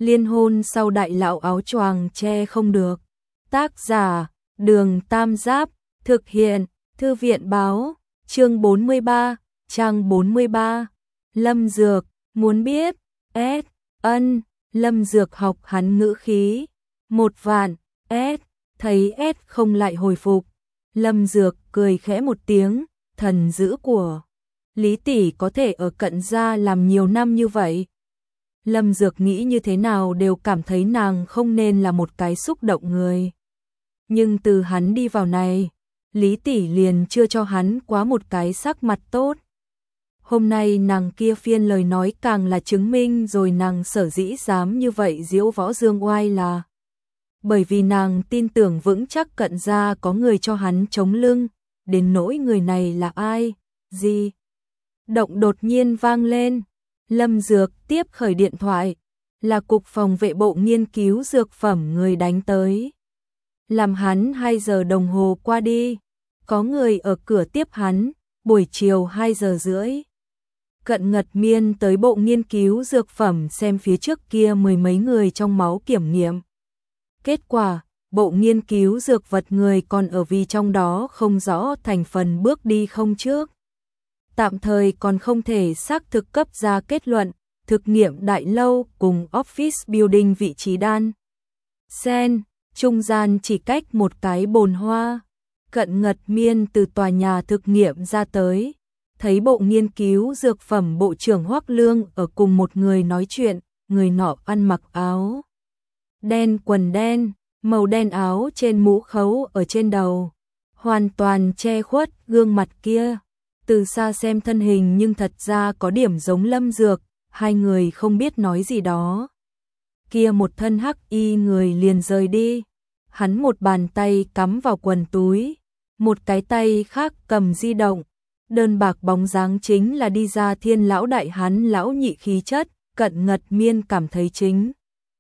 Liên hôn sau đại lão áo choàng che không được. Tác giả, Đường Tam Giáp, thực hiện, Thư viện báo, chương 43, trang 43. Lâm Dược, muốn biết, ân, Lâm Dược học hắn ngữ khí. 1 vạn, thấy không lại hồi phục. Lâm Dược cười khẽ một tiếng, thần dữ của Lý tỷ có thể ở Cận gia làm nhiều năm như vậy. Lâm Dược nghĩ như thế nào đều cảm thấy nàng không nên là một cái xúc động người. Nhưng từ hắn đi vào này, Lý tỷ liền chưa cho hắn quá một cái sắc mặt tốt. Hôm nay nàng kia phiên lời nói càng là chứng minh rồi nàng sở dĩ dám như vậy diễu võ dương oai là bởi vì nàng tin tưởng vững chắc Cận gia có người cho hắn chống lưng, đến nỗi người này là ai, gì. Động đột nhiên vang lên, Lâm Dược tiếp khởi điện thoại, là cục phòng vệ bộ nghiên cứu dược phẩm người đánh tới. Làm hắn 2 giờ đồng hồ qua đi, có người ở cửa tiếp hắn, buổi chiều 2 giờ rưỡi. Cận Ngật Miên tới bộ nghiên cứu dược phẩm xem phía trước kia 10 mấy người trong máu kiểm nghiệm. Kết quả, bộ nghiên cứu dược vật người còn ở vì trong đó không rõ thành phần bước đi không trước. Tạm thời còn không thể xác thực cấp ra kết luận, thực nghiệm đại lâu cùng office building vị trí đan sen, trung gian chỉ cách một cái bồn hoa. Cận Ngật Miên từ tòa nhà thực nghiệm ra tới, thấy bộ nghiên cứu dược phẩm bộ trưởng Hoắc Lương ở cùng một người nói chuyện, người nọ ăn mặc áo đen quần đen, màu đen áo trên mũ khấu ở trên đầu, hoàn toàn che khuất gương mặt kia. Từ xa xem thân hình nhưng thật ra có điểm giống Lâm Dược, hai người không biết nói gì đó. Kia một thân hắc y người liền rời đi, hắn một bàn tay cắm vào quần túi, một cái tay khác cầm di động, đơn bạc bóng dáng chính là đi ra Thiên lão đại hắn lão nhị khí chất. Cận Ngật Miên cảm thấy chính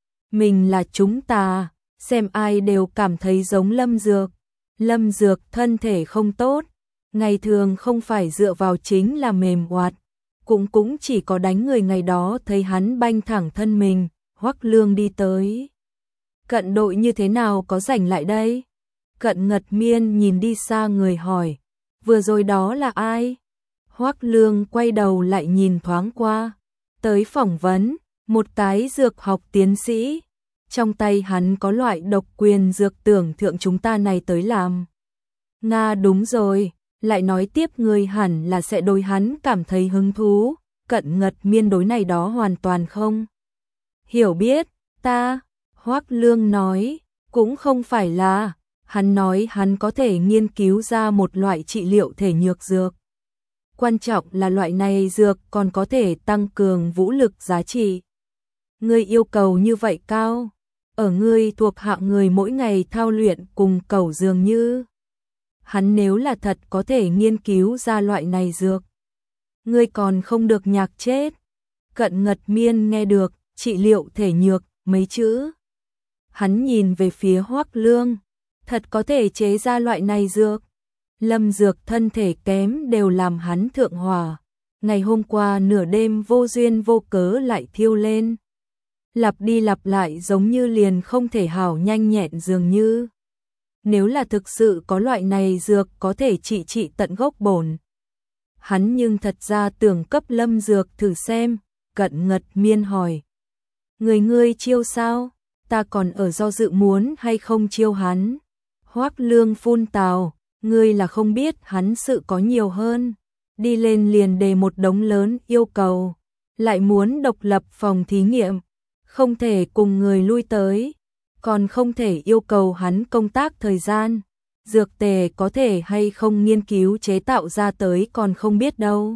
mình là chúng ta, xem ai đều cảm thấy giống Lâm Dược. Lâm Dược thân thể không tốt, ngày thường không phải dựa vào chính là mềm oạt, cũng chỉ có đánh người ngày đó thấy hắn banh thẳng thân mình. Hoắc Lương đi tới. Cận đội như thế nào có rảnh lại đây? Cận Ngật Miên nhìn đi xa người hỏi, vừa rồi đó là ai? Hoắc Lương quay đầu lại nhìn thoáng qua, tới phỏng vấn, một cái dược học tiến sĩ. Trong tay hắn có loại độc quyền dược tưởng thượng chúng ta này tới làm. Nga đúng rồi, lại nói tiếp người hẳn là sẽ đối hắn cảm thấy hứng thú. Cận Ngật Miên đối này đó hoàn toàn không hiểu biết. Ta, Hoắc Lương nói, cũng không phải là, hắn nói hắn có thể nghiên cứu ra một loại trị liệu thể nhược dược. Quan trọng là loại này dược còn có thể tăng cường vũ lực giá trị. Ngươi yêu cầu như vậy cao, ở ngươi thuộc hạng người mỗi ngày thao luyện cùng cẩu dường như. Hắn nếu là thật có thể nghiên cứu ra loại này dược, ngươi còn không được nhạc chết. Cận Ngật Miên nghe được trị liệu thể nhược mấy chữ, hắn nhìn về phía Hoắc Lương, thật có thể chế ra loại này dược. Lâm Dược thân thể kém đều làm hắn thượng hỏa, ngày hôm qua nửa đêm vô duyên vô cớ lại thiêu lên, lặp đi lặp lại giống như liền không thể hảo nhanh nhẹn dường như. Nếu là thực sự có loại này dược có thể trị tận gốc bổn, hắn nhưng thật ra tưởng cấp Lâm Dược thử xem. Cận Ngật Miên hỏi, ngươi chiêu sao? Ta còn ở do dự muốn hay không chiêu hắn. Hoắc Lương phun tào, ngươi là không biết hắn sự có nhiều hơn, đi lên liền đề một đống lớn yêu cầu, lại muốn độc lập phòng thí nghiệm, không thể cùng người lui tới, còn không thể yêu cầu hắn công tác thời gian, dược tề có thể hay không nghiên cứu chế tạo ra tới còn không biết đâu.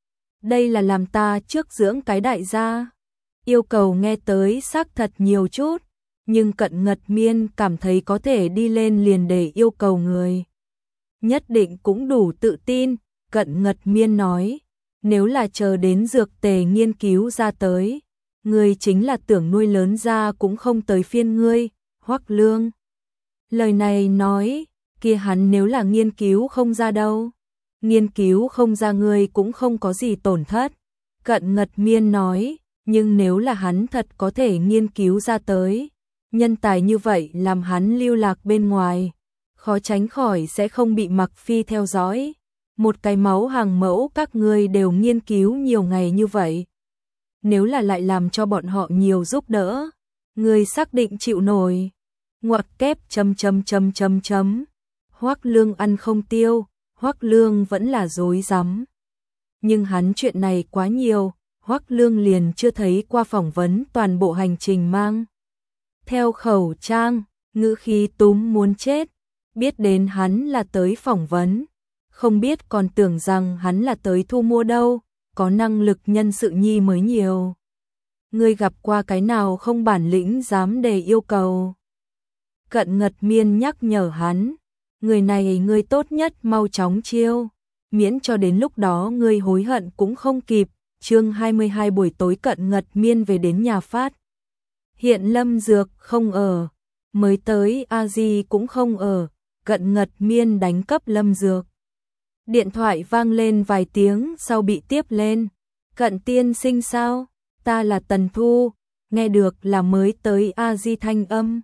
Đây là làm ta trước dưỡng cái đại gia. Yêu cầu nghe tới xác thật nhiều chút, nhưng Cận Ngật Miên cảm thấy có thể đi lên liền để yêu cầu người, nhất định cũng đủ tự tin. Cận Ngật Miên nói, nếu là chờ đến dược tề nghiên cứu ra tới, ngươi chính là tưởng nuôi lớn ra cũng không tới phiên ngươi. Hoắc Lương lời này nói, kia hắn nếu là nghiên cứu không ra đâu? Nghiên cứu không ra ngươi cũng không có gì tổn thất. Cận Ngật Miên nói, Nhưng nếu là hắn thật có thể nghiên cứu ra tới, nhân tài như vậy làm hắn lưu lạc bên ngoài, khó tránh khỏi sẽ không bị Mặc Phi theo dõi. Một cái máu hàng mẫu các ngươi đều nghiên cứu nhiều ngày như vậy. Nếu là lại làm cho bọn họ nhiều giúp đỡ, ngươi xác định chịu nổi. Ngoặc kép chấm. Hoắc Lương ăn không tiêu, Hoắc Lương vẫn là dối rắm. Nhưng hắn chuyện này quá nhiều, Hoắc Lương liền chưa thấy qua phỏng vấn toàn bộ hành trình mang theo khẩu trang, ngữ khí túm muốn chết, biết đến hắn là tới phỏng vấn, không biết còn tưởng rằng hắn là tới thu mua đâu, có năng lực nhân sự nhi mới nhiều. Ngươi gặp qua cái nào không bản lĩnh dám đề yêu cầu. Cận Ngật Miên nhắc nhở hắn, người này ngươi tốt nhất mau chóng chiêu, miễn cho đến lúc đó ngươi hối hận cũng không kịp. Chương 22 buổi tối Cận Ngật Miên về đến nhà phát. Hiện Lâm Dược không ở, mới tới A Di cũng không ở, Cận Ngật Miên đánh cấp Lâm Dược. Điện thoại vang lên vài tiếng sau bị tiếp lên. Cận tiên sinh sao? Ta là Tần Thu, nghe được là mới tới A Di thanh âm.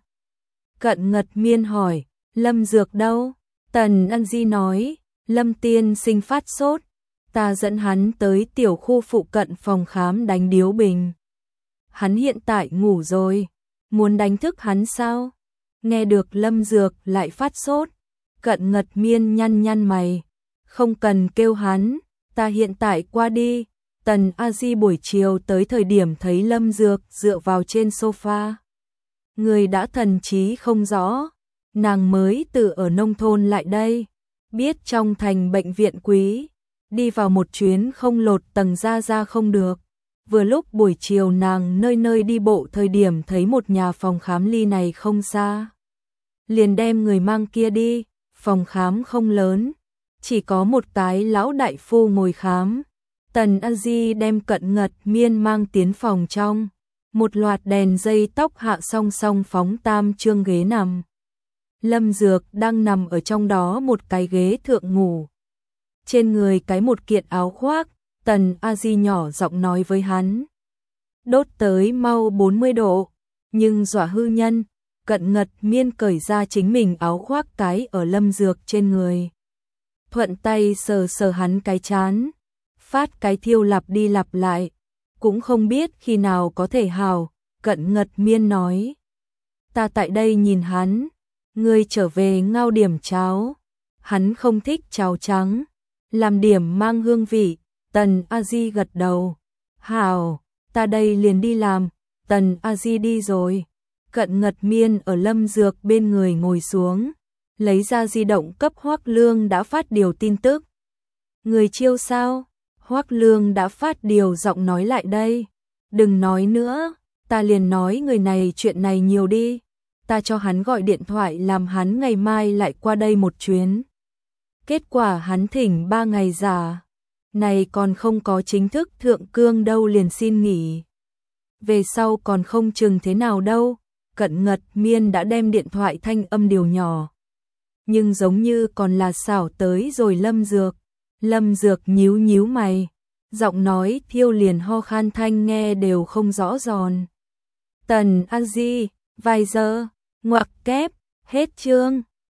Cận Ngật Miên hỏi, Lâm Dược đâu? Tần An Di nói, Lâm tiên sinh phát sốt, ta dẫn hắn tới tiểu khu phụ cận phòng khám đánh điếu bình. Hắn hiện tại ngủ rồi, muốn đánh thức hắn sao? Nghe được Lâm Dược lại phát sốt, Cận Ngật Miên nhăn mày, không cần kêu hắn, ta hiện tại qua đi. Tần A Di buổi chiều tới thời điểm thấy Lâm Dược dựa vào trên sofa. Người đã thần trí không rõ, nàng mới từ ở nông thôn lại đây, biết trong thành bệnh viện quý, đi vào một chuyến không lột tầng ra không được. Vừa lúc buổi chiều nàng nơi đi bộ thời điểm thấy một nhà phòng khám ly này không xa. Liền đem người mang kia đi, phòng khám không lớn, chỉ có một cái lão đại phu ngồi khám. Tần A Di đem Cận Ngật Miên mang tiến phòng trong, một loạt đèn dây tóc hạ song song phóng tam trương ghế nằm. Lâm Dược đang nằm ở trong đó một cái ghế thượng ngủ. Trên người cái một kiện áo khoác, Tần A Di nhỏ giọng nói với hắn. Đốt tới mau 40 độ, nhưng dọa hư nhân. Cận Ngật Miên cởi ra chính mình áo khoác cái ở Lâm Dược trên người. Thuận tay sờ hắn cái chán, phát cái thiêu lặp đi lặp lại, cũng không biết khi nào có thể hào. Cận Ngật Miên nói, ta tại đây nhìn hắn, ngươi trở về ngao điểm cháo. Hắn không thích cháo trắng, làm điểm mang hương vị. Tần A Di gật đầu, hào, ta đây liền đi làm. Tần A Di đi rồi, Cận Ngật Miên ở Lâm Dược bên người ngồi xuống, lấy ra di động cấp Hoắc Lương đã phát điều tin tức. Người chiêu sao? Hoắc Lương đã phát điều giọng nói lại đây. Đừng nói nữa, ta liền nói người này chuyện này nhiều đi. Ta cho hắn gọi điện thoại làm hắn ngày mai lại qua đây một chuyến. Kết quả hắn thỉnh 3 ngày giả. Này còn không có chính thức thượng cương đâu liền xin nghỉ. Về sau còn không chừng thế nào đâu. Cận Ngật Miên đã đem điện thoại thanh âm điều nhỏ. Nhưng giống như còn là xảo tới rồi Lâm Dược. Lâm Dược nhíu mày, giọng nói thiêu liền ho khan thanh nghe đều không rõ giòn. Tần A Di, vài giờ, ngoặc kép, hết chương.